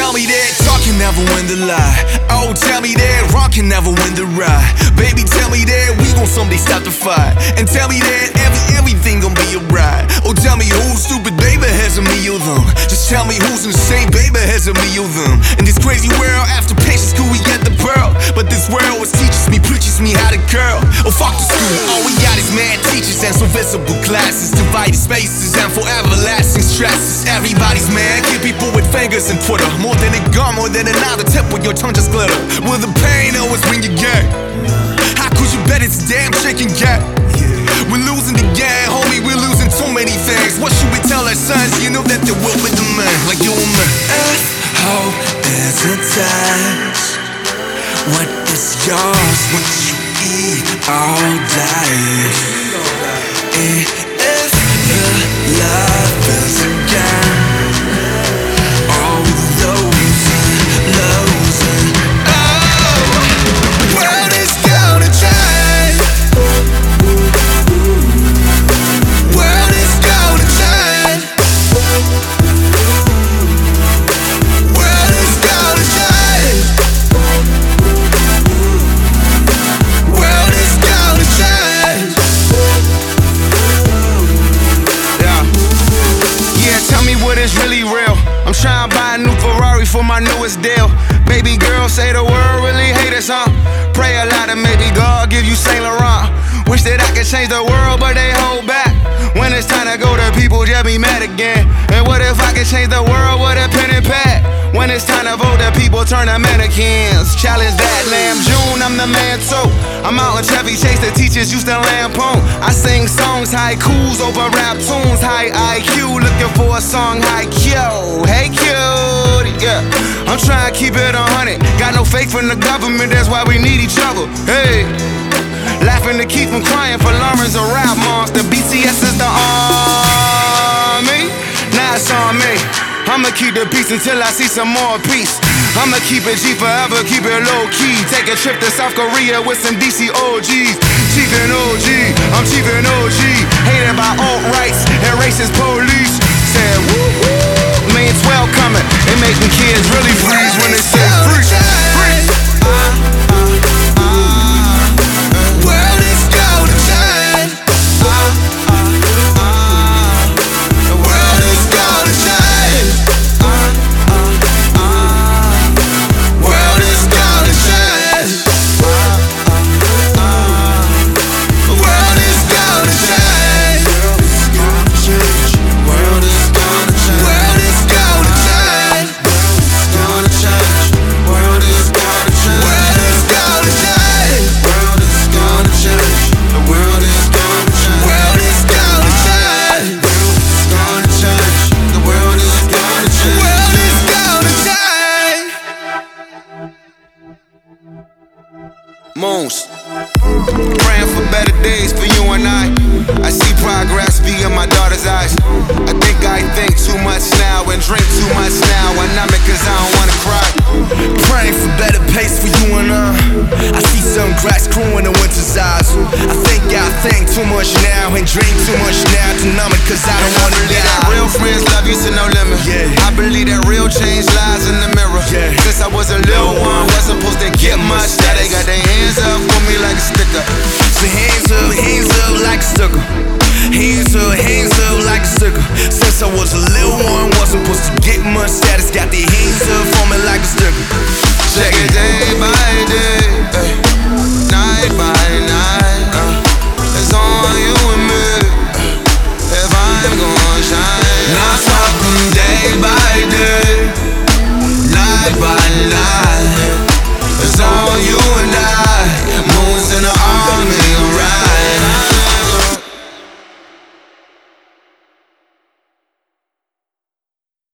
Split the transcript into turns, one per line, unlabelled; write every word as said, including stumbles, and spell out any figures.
tell me that talk can never win the lie. Oh, tell me that rock can never win the ride. Baby, tell me that we gon' someday stop the fight. And tell me that every everything gon' be alright. Oh, tell me who's stupid, baby, has a me or them. Just tell me who's insane, baby, has a me or them. In this crazy world, after patience, school we get the pearl. But this world was teaches me, preaches me how to curl. Oh, fuck the school, all we got is mad teachers and some visible classes, divided spaces and forever lasting stresses. Everybody's mad, kill people with fingers and Twitter. More than a gun, more than another tip when your tongue just glitter. Will the pain always bring you gay? How could you bet it's a damn chicken gap? We're losing the game, homie, we're losing too many things. What should we tell our sons? You know that they will with the man, like you and me. If hope is attached, what is yours, what you eat all day? If the love isn't gone, all losing, losing. Oh, the world is gonna change. World is gonna change. World is gonna change. World is gonna change. Yeah. Yeah, tell me what is really real. I'm trying to buy a new Ferrari for my newest deal. Baby girl say the world really hate us, huh? Pray a lot and maybe God give you Saint Laurent. Wish that I could change the world, but they hold back. When it's time to go, the people just be mad again. And what if I could change the world with a pen and pad? When it's time to vote, the people turn to mannequins. Challenge that, Lamb June, I'm the man too. I'm out in Chevy Chase, the teachers used to lampoon. I sing songs, haikus over rap tunes. High I Q, looking for a song, high Q. Hey cute, yeah. I'm trying to keep it a hundred. Got no faith in the government, that's why we need each other. Hey. Laughing to keep from crying for Lawrence a rap monster. B T S is the army. Now it's on me. I'ma keep the peace until I see some more peace. I'ma keep it G forever, keep it low key. Take a trip to South Korea with some D C O Gs. Chief and O G, I'm Chief and O G. Hated by alt-rights and racist police. Said woo woo, mean twelve coming. They making kids really freeze when they say free. Free. Uh, uh, uh. World is gonna change. Uh, uh, uh. The world is gonna change. Uh, uh, uh. World is gonna change. Uh, uh, uh. The world is gonna change. World is gonna change. World is gonna change. Gonna change. World is gonna change. World is gonna change. World is gonna change. The world is gonna change. World is gonna change. World is gonna change. The world is gonna change. World is gonna change. Moons, praying for better days for you and I. I see progress via my daughter's eyes. I think I think too much now and drink too much now. I numb it cause I don't wanna cry. Praying for better pace for you and I. I see some grass growing in the winter's eyes. I think I think too much now and drink too much now to numb it cause I don't wanna die. I believe that real friends love you to no limit. Yeah. I believe that real change lies in the mirror. Yeah. Since I was a little one, wasn't supposed to get much. Now they got their hands up for me like a sticker. So hands up, hands up like a sticker. Hands up, hands up like a sticker. Since I was a little one, wasn't supposed to get much status. Got their hands up for me like a sticker. Check it day